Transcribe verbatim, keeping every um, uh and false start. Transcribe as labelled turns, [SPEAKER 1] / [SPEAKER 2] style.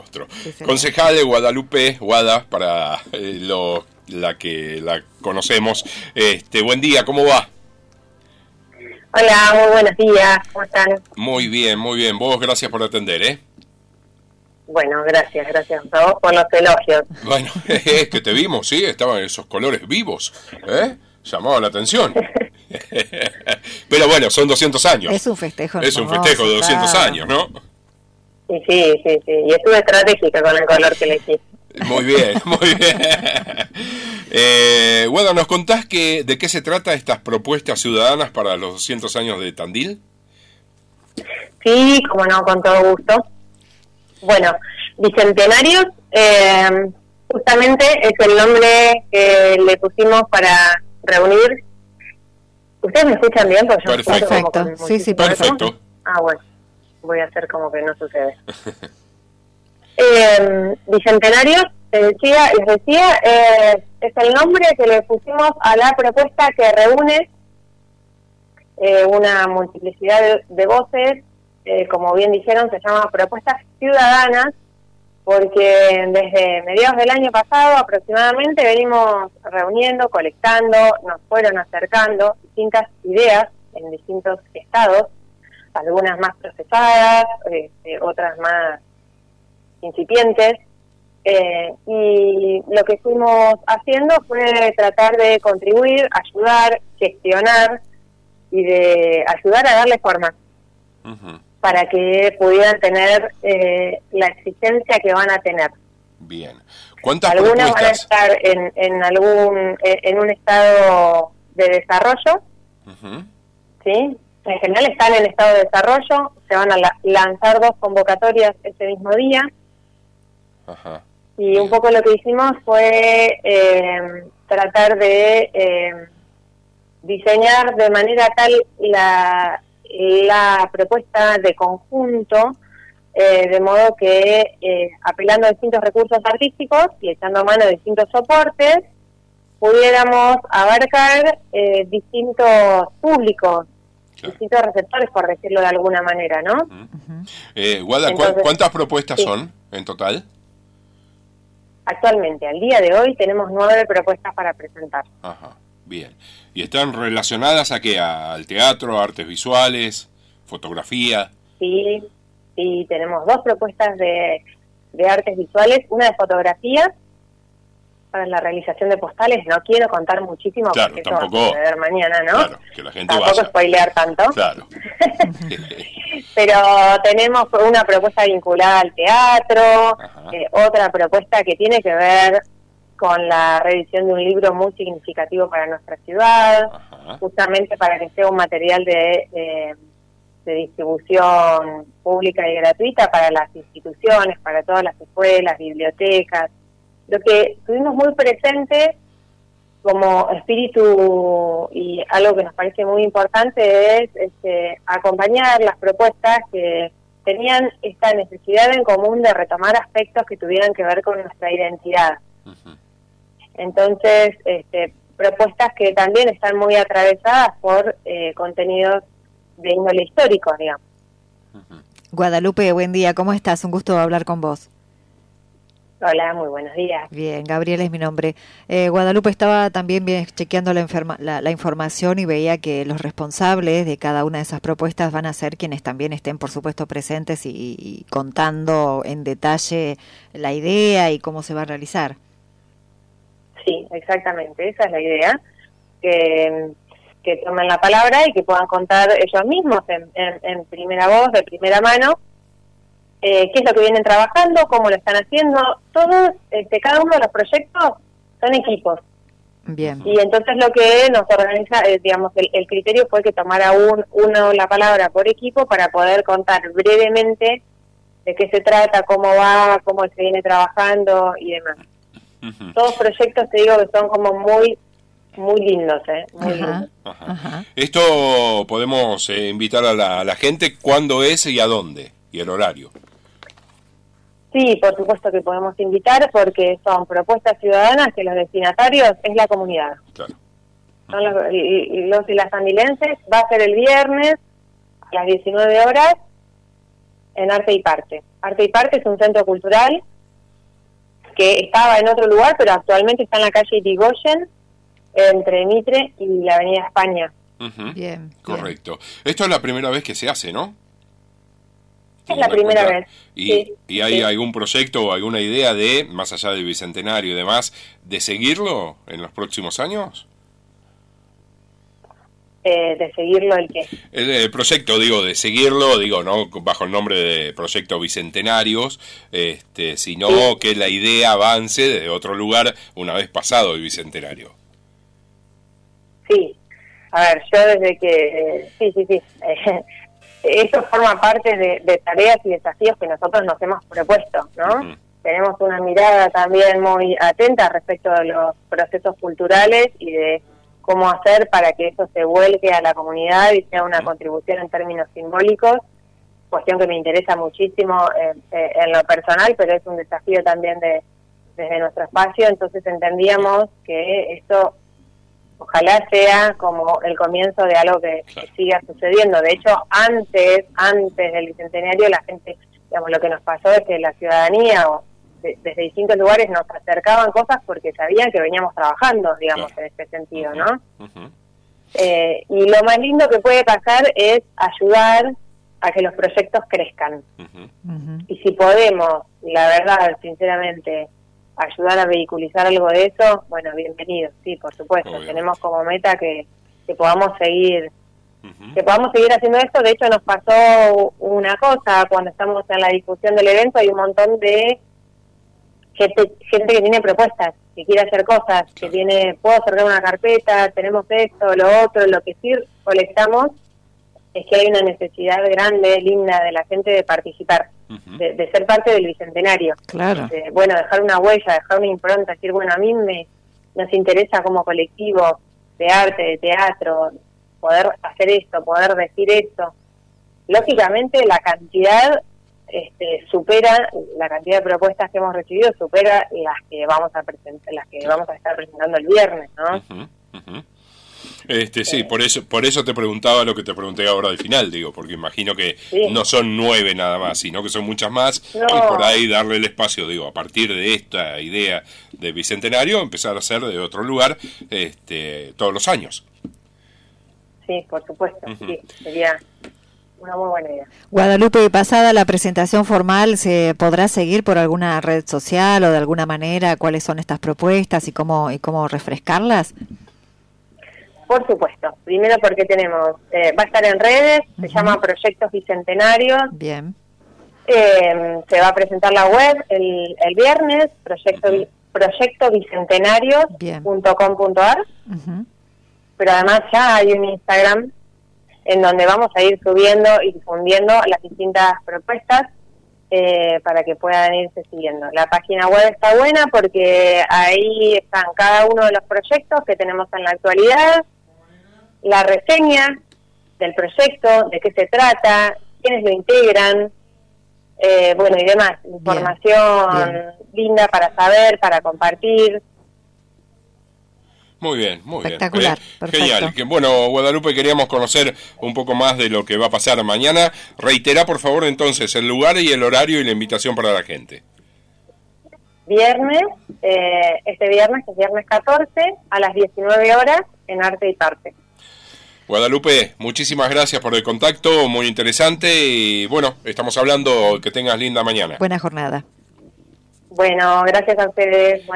[SPEAKER 1] Sí,
[SPEAKER 2] concejal de Guadalupe, Guada, para eh, lo, la que la conocemos. Este, buen día, ¿cómo va?
[SPEAKER 3] Hola, muy buenos días, ¿cómo están?
[SPEAKER 2] Muy bien, muy bien. Vos, gracias por atender, ¿eh?
[SPEAKER 3] Bueno, gracias, gracias a vos por los elogios.
[SPEAKER 2] Bueno, es que te vimos, sí, estaban esos colores vivos, ¿eh? Llamaba la atención. Pero bueno, son doscientos años.
[SPEAKER 1] Es un festejo
[SPEAKER 2] Es un
[SPEAKER 1] hermoso,
[SPEAKER 2] festejo de doscientos
[SPEAKER 1] claro.
[SPEAKER 2] años, ¿no?
[SPEAKER 3] Sí, sí, sí, sí, y estuve estratégica con el color que elegí.
[SPEAKER 2] Muy bien, muy bien. Eh, bueno, ¿nos contás que, de qué se trata estas propuestas ciudadanas para los doscientos años de Tandil?
[SPEAKER 3] Sí, como no, con todo gusto. Bueno, Bicentenarios, eh, justamente es el nombre que le pusimos para reunir. ¿Ustedes me escuchan bien? Porque yo
[SPEAKER 2] Perfecto.
[SPEAKER 3] me escucho como
[SPEAKER 1] Perfecto,
[SPEAKER 3] con
[SPEAKER 1] sí, sí,
[SPEAKER 3] muchísimo
[SPEAKER 2] perfecto.
[SPEAKER 3] eco. Ah, bueno, voy a hacer como que no sucede. Eh, Bicentenarios, te decía, les decía, eh, es el nombre que le pusimos a la propuesta que reúne eh, una multiplicidad de, de voces, eh, como bien dijeron, se llama Propuestas Ciudadanas, porque desde mediados del año pasado aproximadamente venimos reuniendo, colectando, nos fueron acercando distintas ideas en distintos estados, algunas más procesadas, este, otras más incipientes, eh, y lo que fuimos haciendo fue tratar de contribuir, ayudar, gestionar y de ayudar a darle forma
[SPEAKER 2] Uh-huh.
[SPEAKER 3] para que pudieran tener eh, la existencia que van a tener.
[SPEAKER 2] Bien. ¿Cuántas
[SPEAKER 3] Algunas
[SPEAKER 2] propuestas?
[SPEAKER 3] van a estar en, en algún en un estado de desarrollo,
[SPEAKER 2] Uh-huh.
[SPEAKER 3] ¿sí? En general están en estado de desarrollo, se van a la- lanzar dos convocatorias ese mismo día,
[SPEAKER 2] Ajá.
[SPEAKER 3] y
[SPEAKER 2] Bien.
[SPEAKER 3] un poco lo que hicimos fue eh, tratar de eh, diseñar de manera tal la, la propuesta de conjunto, eh, de modo que eh, apelando a distintos recursos artísticos y echando mano de distintos soportes, pudiéramos abarcar eh, distintos públicos,
[SPEAKER 2] Claro.
[SPEAKER 3] distintos receptores, por decirlo de alguna manera, ¿no?
[SPEAKER 2] Uh-huh. Eh, Guada, ¿cu-
[SPEAKER 3] Entonces,
[SPEAKER 2] ¿cuántas propuestas
[SPEAKER 3] sí.
[SPEAKER 2] son en total?
[SPEAKER 3] Actualmente, al día de hoy, tenemos nueve propuestas para presentar.
[SPEAKER 2] Ajá. Bien. ¿Y están relacionadas a qué? ¿Al teatro, artes visuales, fotografía?
[SPEAKER 3] Sí, sí, tenemos dos propuestas de, de artes visuales, una de fotografía para la realización de postales. No quiero contar muchísimo
[SPEAKER 2] Claro,
[SPEAKER 3] porque eso
[SPEAKER 2] tampoco-
[SPEAKER 3] va a suceder mañana, ¿no?
[SPEAKER 2] Claro, que la gente
[SPEAKER 3] Tampoco
[SPEAKER 2] vaya.
[SPEAKER 3] spoilear tanto.
[SPEAKER 2] Claro.
[SPEAKER 3] Pero tenemos una propuesta vinculada al teatro,
[SPEAKER 2] Ajá.
[SPEAKER 3] eh, otra propuesta que tiene que ver con la reedición de un libro muy significativo para nuestra ciudad,
[SPEAKER 2] Ajá.
[SPEAKER 3] justamente para que sea un material de, de, de distribución pública y gratuita para las instituciones, para todas las escuelas, bibliotecas. Lo que tuvimos muy presente como espíritu y algo que nos parece muy importante es este, acompañar las propuestas que tenían esta necesidad en común de retomar aspectos que tuvieran que ver con nuestra identidad.
[SPEAKER 2] Uh-huh.
[SPEAKER 3] Entonces, este, propuestas que también están muy atravesadas por eh, contenidos de índole histórico, digamos.
[SPEAKER 2] Uh-huh.
[SPEAKER 1] Guadalupe, buen día, ¿cómo estás? Un gusto hablar con vos.
[SPEAKER 3] Hola, muy buenos días.
[SPEAKER 1] Bien, Gabriela es mi nombre. Eh, Guadalupe, estaba también bien chequeando la, enferma, la, la información y veía que los responsables de cada una de esas propuestas van a ser quienes también estén, por supuesto, presentes y, y contando en detalle la idea y cómo se va a realizar.
[SPEAKER 3] Sí, exactamente, esa es la idea, que, que tomen la palabra y que puedan contar ellos mismos en, en, en primera voz, de primera mano, eh, qué es lo que vienen trabajando, cómo lo están haciendo. Todos, este, cada uno de los proyectos son equipos.
[SPEAKER 1] Bien.
[SPEAKER 3] Y entonces lo que nos organiza, eh, digamos, el, el criterio fue que tomara un, uno la palabra por equipo para poder contar brevemente de qué se trata, cómo va, cómo se viene trabajando y demás.
[SPEAKER 2] Uh-huh.
[SPEAKER 3] Todos proyectos, te digo, que son como muy, muy lindos, ¿eh? Muy
[SPEAKER 1] Ajá.
[SPEAKER 3] lindos.
[SPEAKER 2] Ajá.
[SPEAKER 1] Ajá.
[SPEAKER 2] Esto podemos eh, invitar a la, a la gente cuándo es y a dónde, y el horario.
[SPEAKER 3] Sí, por supuesto que podemos invitar porque son propuestas ciudadanas que los destinatarios es la comunidad.
[SPEAKER 2] Claro.
[SPEAKER 3] Son los, y- y los y las sandilenses. Va a ser el viernes a las diecinueve horas en Arte y Parte. Arte y Parte es un centro cultural que estaba en otro lugar, pero actualmente está en la calle Irigoyen, entre Mitre y la Avenida España.
[SPEAKER 2] Uh-huh.
[SPEAKER 1] Bien.
[SPEAKER 2] Correcto. Bien. Esto es la primera vez que se hace, ¿no?
[SPEAKER 3] Es la primera vez.
[SPEAKER 2] ¿Y,
[SPEAKER 3] sí,
[SPEAKER 2] ¿y hay
[SPEAKER 3] sí.
[SPEAKER 2] algún proyecto o alguna idea de, más allá del Bicentenario y demás, de seguirlo en los próximos años?
[SPEAKER 3] Eh, de seguirlo el qué.
[SPEAKER 2] El, el proyecto, digo, de seguirlo, digo, no bajo el nombre de Proyecto Bicentenarios, este, sino sí. que la idea avance desde otro lugar una vez pasado el Bicentenario.
[SPEAKER 3] Sí, a ver, yo desde que, eh, sí, sí, sí, eh, esto forma parte de, de tareas y desafíos que nosotros nos hemos propuesto, ¿no? Uh-huh. Tenemos una mirada también muy atenta respecto de los procesos culturales y de cómo hacer para que eso se vuelque a la comunidad y sea una uh-huh. contribución en términos simbólicos, cuestión que me interesa muchísimo eh, eh, en lo personal, pero es un desafío también de desde nuestro espacio, entonces entendíamos que esto ojalá sea como el comienzo de algo que, claro. que siga sucediendo. De hecho, antes antes del Bicentenario, la gente, digamos, lo que nos pasó es que la ciudadanía o de, desde distintos lugares nos acercaban cosas porque sabían que veníamos trabajando, digamos, claro. en este sentido, ¿no? Uh-huh. Eh, y lo más lindo que puede pasar es ayudar a que los proyectos crezcan. Uh-huh. Uh-huh. Y si podemos, la verdad, sinceramente, ayudar a vehiculizar algo de eso, bueno, bienvenido, sí, por supuesto. Obvio. Tenemos como meta que, que podamos seguir uh-huh. que podamos seguir haciendo esto. De hecho, nos pasó una cosa cuando estamos en la discusión del evento, hay un montón de gente, gente que tiene propuestas, que quiere hacer cosas, claro. que tiene, puedo cerrar una carpeta, tenemos esto, lo otro, lo que sí colectamos es que hay una necesidad grande, linda, de la gente de participar. De, de ser parte del Bicentenario.
[SPEAKER 1] Claro.
[SPEAKER 3] De, bueno, dejar una huella, dejar una impronta, decir, bueno, a mí me nos interesa como colectivo de arte, de teatro, poder hacer esto, poder decir esto. Lógicamente la cantidad este, supera, la cantidad de propuestas que hemos recibido supera las que vamos a presentar, las que vamos a estar presentando el viernes, ¿no?
[SPEAKER 2] Uh-huh, uh-huh. Este sí, por eso por eso te preguntaba lo que te pregunté ahora al final, digo, porque imagino que sí. no son nueve nada más, sino que son muchas más, no. y por ahí darle el espacio, digo, a partir de esta idea de Bicentenario, empezar a hacer de otro lugar este todos los años.
[SPEAKER 3] Sí, por supuesto, uh-huh. sí, sería una muy buena idea.
[SPEAKER 1] Guadalupe, pasada la presentación formal, ¿se podrá seguir por alguna red social o de alguna manera cuáles son estas propuestas y cómo y cómo refrescarlas?
[SPEAKER 3] Por supuesto. Primero porque tenemos, eh, va a estar en redes, uh-huh. se llama Proyectos Bicentenarios.
[SPEAKER 1] Bien.
[SPEAKER 3] Eh, se va a presentar la web el, el viernes, proyecto, uh-huh. proyecto bicentenarios punto com punto a r. Uh-huh. Pero además ya hay un Instagram en donde vamos a ir subiendo y difundiendo las distintas propuestas eh, para que puedan irse siguiendo. La página web está buena porque ahí están cada uno de los proyectos que tenemos en la actualidad, la reseña del proyecto, de qué se trata, quiénes lo integran, eh, bueno, y demás. Información bien, bien. linda para saber, para compartir.
[SPEAKER 2] Muy bien, muy
[SPEAKER 1] Espectacular,
[SPEAKER 2] bien.
[SPEAKER 1] Perfecto.
[SPEAKER 2] Genial. Que, bueno, Guadalupe, queríamos conocer un poco más de lo que va a pasar mañana. Reitera, por favor, entonces, el lugar y el horario y la invitación para la gente.
[SPEAKER 3] Viernes, eh, este viernes, es viernes catorce, a las diecinueve horas, en Arte y Parte.
[SPEAKER 2] Guadalupe, muchísimas gracias por el contacto, muy interesante y bueno, estamos hablando, que tengas linda mañana.
[SPEAKER 1] Buena jornada.
[SPEAKER 3] Bueno, gracias a ustedes.